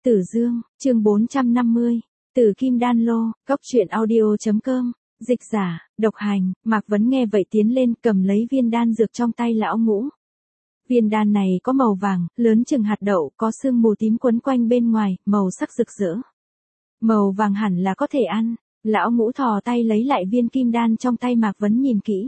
Tử Dương, chương 450, Tử Kim Đan Lô, Cốc truyện audio.com, dịch giả, độc hành. Mạc Vấn nghe vậy tiến lên cầm lấy viên đan dược trong tay lão ngũ. Viên đan này có màu vàng, lớn chừng hạt đậu, có sương mù tím quấn quanh bên ngoài, màu sắc rực rỡ. Màu vàng hẳn là có thể ăn. Lão ngũ thò tay lấy lại viên kim đan trong tay Mạc Vấn nhìn kỹ.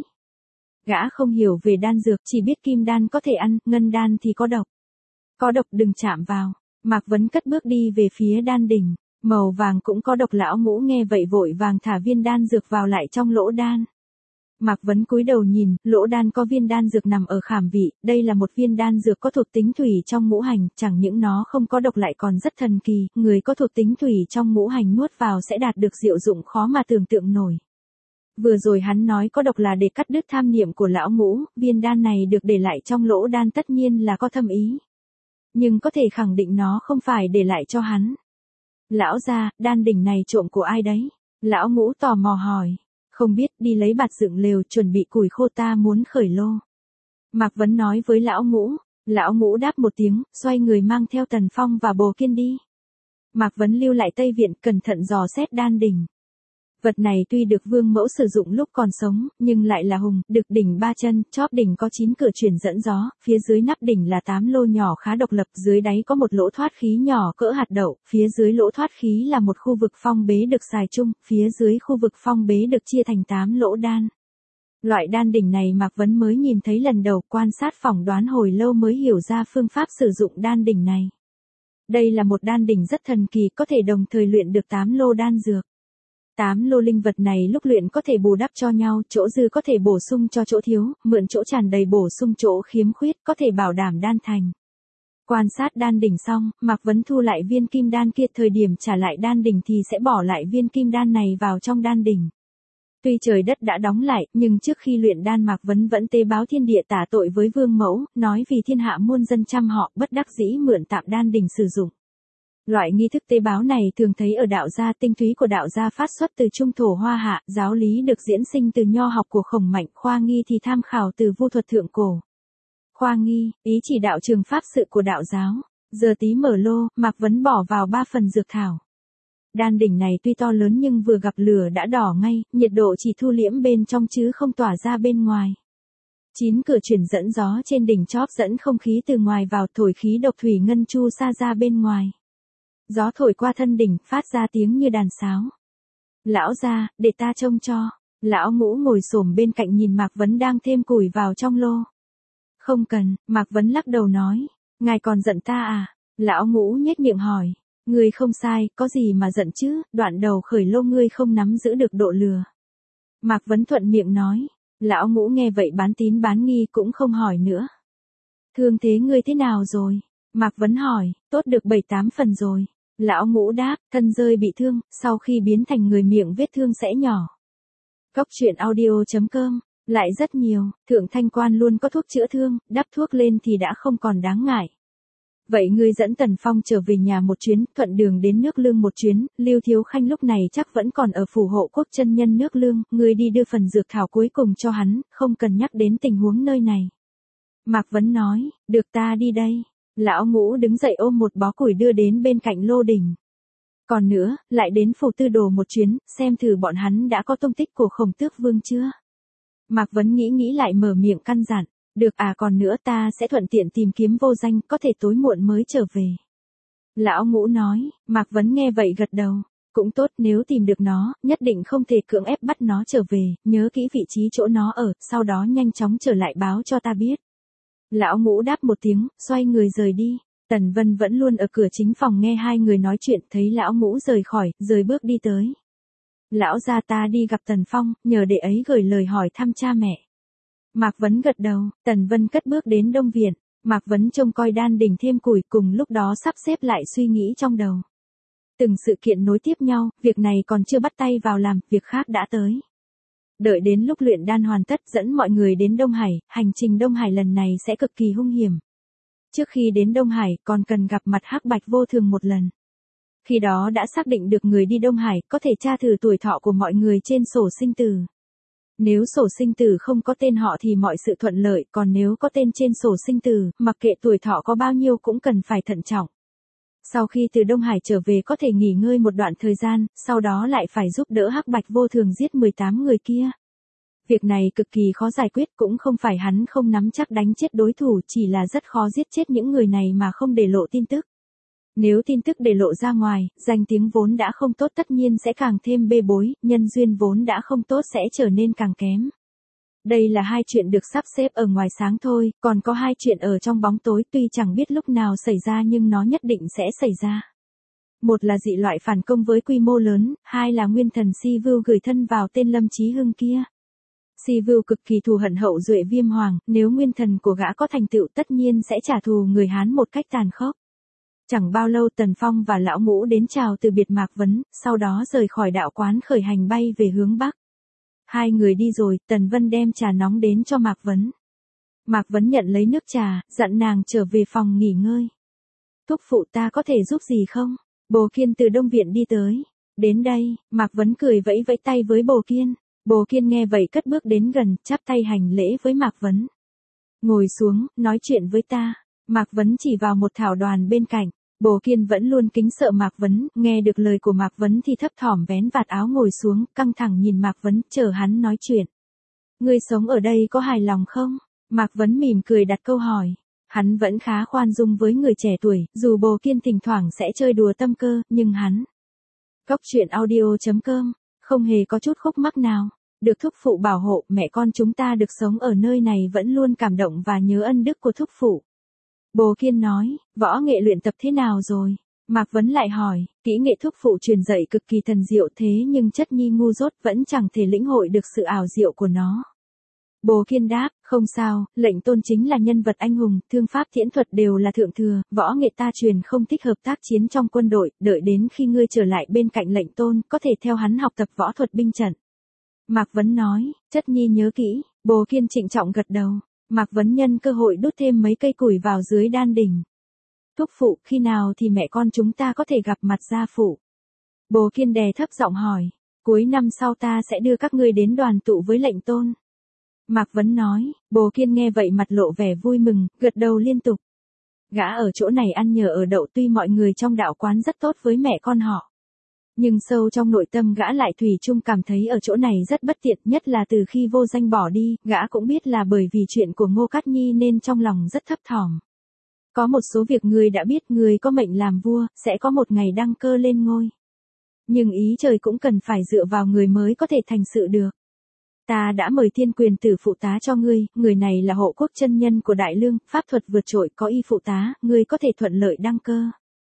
Gã không hiểu về đan dược, chỉ biết kim đan có thể ăn, ngân đan thì có độc. Có độc đừng chạm vào. Mạc Vấn cất bước đi về phía đan đỉnh. Màu vàng cũng có độc. Lão ngũ nghe vậy vội vàng thả viên đan dược vào lại trong lỗ đan. Mạc Vấn cúi đầu nhìn, lỗ đan có viên đan dược nằm ở khảm vị, đây là một viên đan dược có thuộc tính thủy trong ngũ hành, chẳng những nó không có độc lại còn rất thần kỳ, người có thuộc tính thủy trong ngũ hành nuốt vào sẽ đạt được diệu dụng khó mà tưởng tượng nổi. Vừa rồi hắn nói có độc là để cắt đứt tham niệm của lão ngũ, viên đan này được để lại trong lỗ đan tất nhiên là có thâm ý. Nhưng có thể khẳng định nó không phải để lại cho hắn. Lão gia, đan đỉnh này trộm của ai đấy? Lão ngũ tò mò hỏi. Không biết, đi lấy bạt dựng lều chuẩn bị củi khô, ta muốn khởi lô. Mạc Vấn nói với lão ngũ. Lão ngũ đáp một tiếng, xoay người mang theo Tần Phong và Bồ Kiên đi. Mạc Vấn lưu lại Tây Viện cẩn thận dò xét đan đỉnh. Vật này tuy được vương mẫu sử dụng lúc còn sống, nhưng lại là hùng, đực đỉnh 3 chân, chóp đỉnh có 9 cửa truyền dẫn gió, phía dưới nắp đỉnh là 8 lô nhỏ khá độc lập, dưới đáy có một lỗ thoát khí nhỏ cỡ hạt đậu, phía dưới lỗ thoát khí là một khu vực phong bế được xài chung, phía dưới khu vực phong bế được chia thành 8 lỗ đan. Loại đan đỉnh này Mạc Vấn mới nhìn thấy lần đầu, quan sát phỏng đoán hồi lâu mới hiểu ra phương pháp sử dụng đan đỉnh này. Đây là một đan đỉnh rất thần kỳ, có thể đồng thời luyện được 8 lô đan dược. 8 lô linh vật này lúc luyện có thể bù đắp cho nhau, chỗ dư có thể bổ sung cho chỗ thiếu, mượn chỗ tràn đầy bổ sung chỗ khiếm khuyết, có thể bảo đảm đan thành. Quan sát đan đỉnh xong, Mạc Vấn thu lại viên kim đan kia, thời điểm trả lại đan đỉnh thì sẽ bỏ lại viên kim đan này vào trong đan đỉnh. Tuy trời đất đã đóng lại, nhưng trước khi luyện đan Mạc Vấn vẫn tế báo thiên địa tả tội với vương mẫu, nói vì thiên hạ muôn dân trăm họ, bất đắc dĩ mượn tạm đan đỉnh sử dụng. Loại nghi thức tế báo này thường thấy ở đạo gia, tinh túy của đạo gia phát xuất từ trung thổ Hoa Hạ, giáo lý được diễn sinh từ nho học của Khổng Mạnh, khoa nghi thì tham khảo từ vu thuật thượng cổ. Khoa nghi, ý chỉ đạo trường pháp sự của đạo giáo. Giờ tí mở lô, Mạc Vấn bỏ vào 3 phần dược thảo. Đan đỉnh này tuy to lớn nhưng vừa gặp lửa đã đỏ ngay, nhiệt độ chỉ thu liễm bên trong chứ không tỏa ra bên ngoài. 9 cửa truyền dẫn gió trên đỉnh chóp dẫn không khí từ ngoài vào, thổi khí độc thủy ngân chu sa ra bên ngoài. Gió thổi qua thân đỉnh, phát ra tiếng như đàn sáo. Lão gia, để ta trông cho. Lão ngũ ngồi xổm bên cạnh nhìn Mạc Vấn đang thêm củi vào trong lô. Không cần, Mạc Vấn lắc đầu nói. Ngài còn giận ta à? Lão ngũ nhếch miệng hỏi. Ngươi không sai, có gì mà giận chứ, đoạn đầu khởi lô ngươi không nắm giữ được độ lửa. Mạc Vấn thuận miệng nói. Lão ngũ nghe vậy bán tín bán nghi cũng không hỏi nữa. Thương thế ngươi thế nào rồi? Mạc Vấn hỏi, tốt được 7-8 phần rồi. Lão ngũ đáp, thân rơi bị thương, sau khi biến thành người miệng vết thương sẽ nhỏ. Cốc truyện audio.com, lại rất nhiều, Thượng Thanh Quan luôn có thuốc chữa thương, đắp thuốc lên thì đã không còn đáng ngại. Vậy ngươi dẫn Tần Phong trở về nhà một chuyến, thuận đường đến Nước Lương một chuyến, Lưu Thiếu Khanh lúc này chắc vẫn còn ở phù hộ quốc chân nhân Nước Lương, ngươi đi đưa phần dược thảo cuối cùng cho hắn, không cần nhắc đến tình huống nơi này. Mạc Vấn nói, được ta đi đây. Lão ngũ đứng dậy ôm một bó củi đưa đến bên cạnh lô đỉnh. Còn nữa, lại đến phủ Tư Đồ một chuyến, xem thử bọn hắn đã có tung tích của Khổng Tước Vương chưa. Mạc Vấn nghĩ lại mở miệng căn dặn, được à, còn nữa ta sẽ thuận tiện tìm kiếm Vô Danh, có thể tối muộn mới trở về. Lão ngũ nói, Mạc Vấn nghe vậy gật đầu, cũng tốt, nếu tìm được nó, nhất định không thể cưỡng ép bắt nó trở về, nhớ kỹ vị trí chỗ nó ở, sau đó nhanh chóng trở lại báo cho ta biết. Lão ngũ đáp một tiếng, xoay người rời đi. Tần Vân vẫn luôn ở cửa chính phòng nghe hai người nói chuyện, thấy lão ngũ rời khỏi, rời bước đi tới. Lão gia, ta đi gặp Tần Phong, nhờ đệ ấy gửi lời hỏi thăm cha mẹ. Mạc Vấn gật đầu, Tần Vân cất bước đến Đông Viện. Mạc Vấn trông coi đan đỉnh thêm củi, cùng lúc đó sắp xếp lại suy nghĩ trong đầu. Từng sự kiện nối tiếp nhau, việc này còn chưa bắt tay vào làm, việc khác đã tới. Đợi đến lúc luyện đan hoàn tất dẫn mọi người đến Đông Hải, hành trình Đông Hải lần này sẽ cực kỳ hung hiểm. Trước khi đến Đông Hải còn cần gặp mặt Hắc Bạch Vô Thường một lần. Khi đó đã xác định được người đi Đông Hải, có thể tra thử tuổi thọ của mọi người trên sổ sinh tử. Nếu sổ sinh tử không có tên họ thì mọi sự thuận lợi, còn nếu có tên trên sổ sinh tử, mặc kệ tuổi thọ có bao nhiêu cũng cần phải thận trọng. Sau khi từ Đông Hải trở về có thể nghỉ ngơi một đoạn thời gian, sau đó lại phải giúp đỡ Hắc Bạch Vô Thường giết 18 người kia. Việc này cực kỳ khó giải quyết, cũng không phải hắn không nắm chắc đánh chết đối thủ, chỉ là rất khó giết chết những người này mà không để lộ tin tức. Nếu tin tức để lộ ra ngoài, danh tiếng vốn đã không tốt tất nhiên sẽ càng thêm bê bối, nhân duyên vốn đã không tốt sẽ trở nên càng kém. Đây là hai chuyện được sắp xếp ở ngoài sáng thôi, còn có hai chuyện ở trong bóng tối tuy chẳng biết lúc nào xảy ra nhưng nó nhất định sẽ xảy ra. Một là dị loại phản công với quy mô lớn, hai là nguyên thần Si Vưu gửi thân vào tên Lâm Chí Hưng kia. Si Vưu cực kỳ thù hận Hậu Duệ Viêm Hoàng, nếu nguyên thần của gã có thành tựu tất nhiên sẽ trả thù người Hán một cách tàn khốc. Chẳng bao lâu Tần Phong và Lão Ngũ đến chào từ biệt Mạc Vấn, sau đó rời khỏi đạo quán khởi hành bay về hướng Bắc. Hai người đi rồi, Tần Vân đem trà nóng đến cho Mạc Vấn. Mạc Vấn nhận lấy nước trà, dặn nàng trở về phòng nghỉ ngơi. Thúc phụ ta có thể giúp gì không? Bồ Kiên từ Đông Viện đi tới. Đến đây, Mạc Vấn cười vẫy vẫy tay với Bồ Kiên. Bồ Kiên nghe vậy cất bước đến gần, chắp tay hành lễ với Mạc Vấn. Ngồi xuống, nói chuyện với ta. Mạc Vấn chỉ vào một thảo đoàn bên cạnh. Bồ Kiên vẫn luôn kính sợ Mạc Vấn, nghe được lời của Mạc Vấn thì thấp thỏm vén vạt áo ngồi xuống, căng thẳng nhìn Mạc Vấn, chờ hắn nói chuyện. Ngươi sống ở đây có hài lòng không? Mạc Vấn mỉm cười đặt câu hỏi. Hắn vẫn khá khoan dung với người trẻ tuổi, dù Bồ Kiên thỉnh thoảng sẽ chơi đùa tâm cơ, nhưng hắn. Cốc.audio.com, không hề có chút khúc mắc nào. Được thúc phụ bảo hộ, mẹ con chúng ta được sống ở nơi này vẫn luôn cảm động và nhớ ân đức của thúc phụ. Bồ Kiên nói, võ nghệ luyện tập thế nào rồi? Mạc Vấn lại hỏi, kỹ nghệ thúc phụ truyền dạy cực kỳ thần diệu thế nhưng chất nhi ngu dốt vẫn chẳng thể lĩnh hội được sự ảo diệu của nó. Bồ Kiên đáp, không sao, lệnh tôn chính là nhân vật anh hùng, thương pháp thiễn thuật đều là thượng thừa, võ nghệ ta truyền không thích hợp tác chiến trong quân đội, đợi đến khi ngươi trở lại bên cạnh lệnh tôn, có thể theo hắn học tập võ thuật binh trận. Mạc Vấn nói, chất nhi nhớ kỹ, Bồ Kiên trịnh trọng gật đầu. Mạc Vấn nhân cơ hội đút thêm mấy cây củi vào dưới đan đỉnh. Thúc phụ, khi nào thì mẹ con chúng ta có thể gặp mặt gia phụ? Bồ Kiên đè thấp giọng hỏi, cuối năm sau ta sẽ đưa các ngươi đến đoàn tụ với lệnh tôn. Mạc Vấn nói, Bồ Kiên nghe vậy mặt lộ vẻ vui mừng, gật đầu liên tục. Gã ở chỗ này ăn nhờ ở đậu tuy mọi người trong đạo quán rất tốt với mẹ con họ. Nhưng sâu trong nội tâm gã lại thủy chung cảm thấy ở chỗ này rất bất tiện, nhất là từ khi Vô Danh bỏ đi, gã cũng biết là bởi vì chuyện của Ngô Cát Nhi nên trong lòng rất thấp thỏm. Có một số việc người đã biết, người có mệnh làm vua, sẽ có một ngày đăng cơ lên ngôi. Nhưng ý trời cũng cần phải dựa vào người mới có thể thành sự được. Ta đã mời Thiên Quyền Tử phụ tá cho ngươi, người này là hộ quốc chân nhân của Đại Lương, pháp thuật vượt trội, có y phụ tá, ngươi có thể thuận lợi đăng cơ.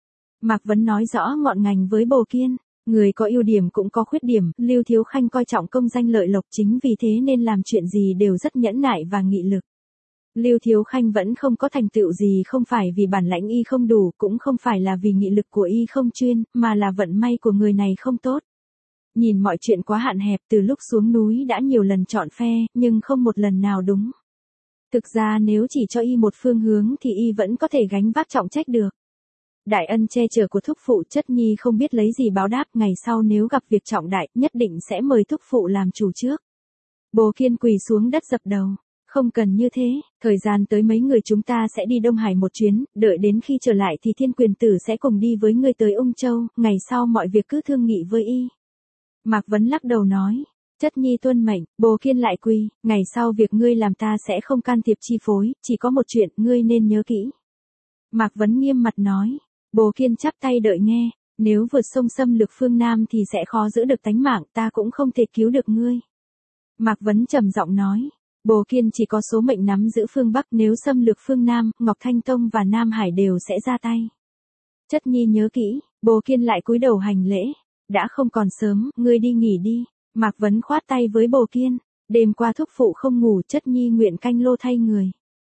Mạc Vấn nói rõ ngọn ngành với Bồ Kiên. Người có ưu điểm cũng có khuyết điểm, Lưu Thiếu Khanh coi trọng công danh lợi lộc, chính vì thế nên làm chuyện gì đều rất nhẫn nại và nghị lực. Lưu Thiếu Khanh vẫn không có thành tựu gì không phải vì bản lãnh y không đủ, cũng không phải là vì nghị lực của y không chuyên, mà là vận may của người này không tốt. Nhìn mọi chuyện quá hạn hẹp, từ lúc xuống núi đã nhiều lần chọn phe, nhưng không một lần nào đúng. Thực ra nếu chỉ cho y một phương hướng thì y vẫn có thể gánh vác trọng trách được. Đại ân che chở của thúc phụ, chất nhi không biết lấy gì báo đáp, ngày sau nếu gặp việc trọng đại, nhất định sẽ mời thúc phụ làm chủ trước. Bồ Kiên quỳ xuống đất dập đầu. Không cần như thế, thời gian tới mấy người chúng ta sẽ đi Đông Hải một chuyến, đợi đến khi trở lại thì Thiên Quyền Tử sẽ cùng đi với ngươi tới Ung Châu, ngày sau mọi việc cứ thương nghị với y. Mạc Vấn lắc đầu nói, chất nhi tuân mệnh. Bồ Kiên lại quỳ, ngày sau việc ngươi làm ta sẽ không can thiệp chi phối, chỉ có một chuyện, ngươi nên nhớ kỹ. Mạc Vấn nghiêm mặt nói. Bồ Kiên chắp tay đợi nghe, nếu vượt sông xâm lược phương Nam thì sẽ khó giữ được tánh mạng, ta cũng không thể cứu được ngươi. Mạc Vấn trầm giọng nói, Bồ Kiên chỉ có số mệnh nắm giữ phương Bắc, nếu xâm lược phương Nam, Ngọc Thanh Tông và Nam Hải đều sẽ ra tay. Chất nhi nhớ kỹ. Bồ Kiên lại cúi đầu hành lễ, đã không còn sớm, ngươi đi nghỉ đi. Mạc Vấn khoát tay với Bồ Kiên, đêm qua thúc phụ không ngủ, chất nhi nguyện canh lô thay người.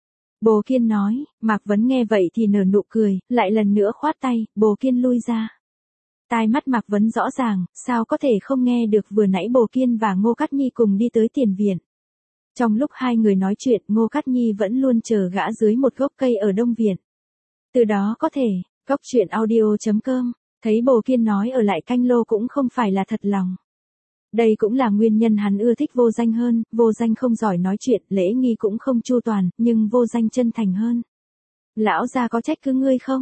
Bồ Kiên nói, Mạc Vấn nghe vậy thì nở nụ cười, lại lần nữa khoát tay, Bồ Kiên lui ra. Tai mắt Mạc Vấn rõ ràng, sao có thể không nghe được, vừa nãy Bồ Kiên và Ngô Cát Nhi cùng đi tới tiền viện. Trong lúc hai người nói chuyện, Ngô Cát Nhi vẫn luôn chờ gã dưới một gốc cây ở Đông Viện. Từ đó có thể, Cốc.audio.com, thấy Bồ Kiên nói ở lại canh lô cũng không phải là thật lòng. Đây cũng là nguyên nhân hắn ưa thích Vô Danh hơn, Vô Danh không giỏi nói chuyện, lễ nghi cũng không chu toàn, nhưng Vô Danh chân thành hơn. Lão gia có trách cứ ngươi không?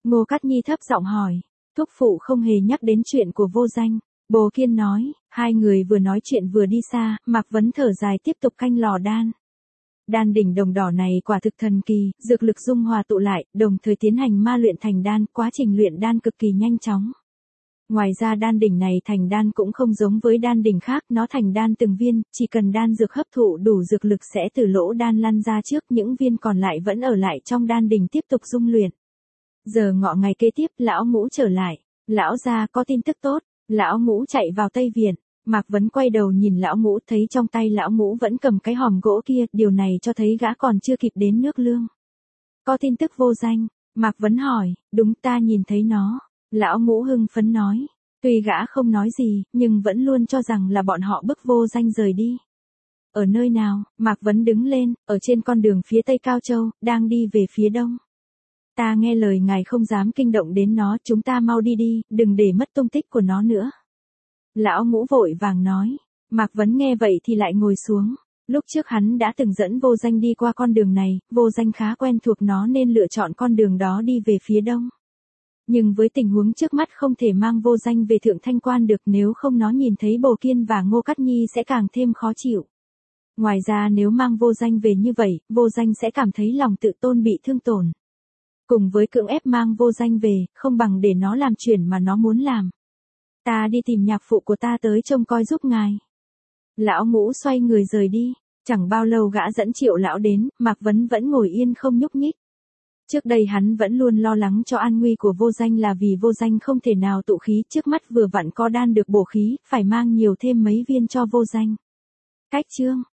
Ngô Cát Nhi thấp giọng hỏi. Thúc phụ không hề nhắc đến chuyện của Vô Danh. Bồ Kiên nói, hai người vừa nói chuyện vừa đi xa, Mạc Vấn thở dài tiếp tục canh lò đan. Đan đỉnh đồng đỏ này quả thực thần kỳ, dược lực dung hòa tụ lại, đồng thời tiến hành ma luyện thành đan, quá trình luyện đan cực kỳ nhanh chóng. Ngoài ra đan đỉnh này thành đan cũng không giống với đan đỉnh khác, nó thành đan từng viên, chỉ cần đan dược hấp thụ đủ dược lực sẽ từ lỗ đan lăn ra trước, những viên còn lại vẫn ở lại trong đan đỉnh tiếp tục dung luyện. Giờ ngọ ngày kế tiếp, lão Ngũ trở lại. Lão gia có tin tức tốt. Lão Ngũ chạy vào Tây Viện. Mạc Vấn quay đầu nhìn lão Ngũ, thấy trong tay lão Ngũ vẫn cầm cái hòm gỗ kia, điều này cho thấy gã còn chưa kịp đến nước Lương. Có tin tức Vô Danh? Mạc Vấn hỏi. Đúng, ta nhìn thấy nó. Lão Ngũ hưng phấn nói. Tuy gã không nói gì, nhưng vẫn luôn cho rằng là bọn họ bức Vô Danh rời đi. Ở nơi nào? Mạc Vấn đứng lên, ở trên con đường phía Tây Cao Châu, đang đi về phía đông. Ta nghe lời ngài không dám kinh động đến nó, chúng ta mau đi đi, đừng để mất tung tích của nó nữa. Lão Ngũ vội vàng nói. Mạc Vấn nghe vậy thì lại ngồi xuống. Lúc trước hắn đã từng dẫn Vô Danh đi qua con đường này, Vô Danh khá quen thuộc nó nên lựa chọn con đường đó đi về phía đông. Nhưng với tình huống trước mắt không thể mang Vô Danh về Thượng Thanh Quan được, nếu không nó nhìn thấy Bồ Kiên và Ngô Cát Nhi sẽ càng thêm khó chịu. Ngoài ra nếu mang Vô Danh về như vậy, Vô Danh sẽ cảm thấy lòng tự tôn bị thương tổn. Cùng với cưỡng ép mang Vô Danh về, không bằng để nó làm chuyện mà nó muốn làm. Ta đi tìm nhạc phụ của ta tới trông coi giúp ngài. Lão Ngũ xoay người rời đi. Chẳng bao lâu gã dẫn Triệu lão đến, Mạc Vấn vẫn ngồi yên không nhúc nhích. Trước đây hắn vẫn luôn lo lắng cho an nguy của Vô Danh là vì Vô Danh không thể nào tụ khí, trước mắt vừa vặn có đan được bổ khí, phải mang nhiều thêm mấy viên cho Vô Danh. Cách chương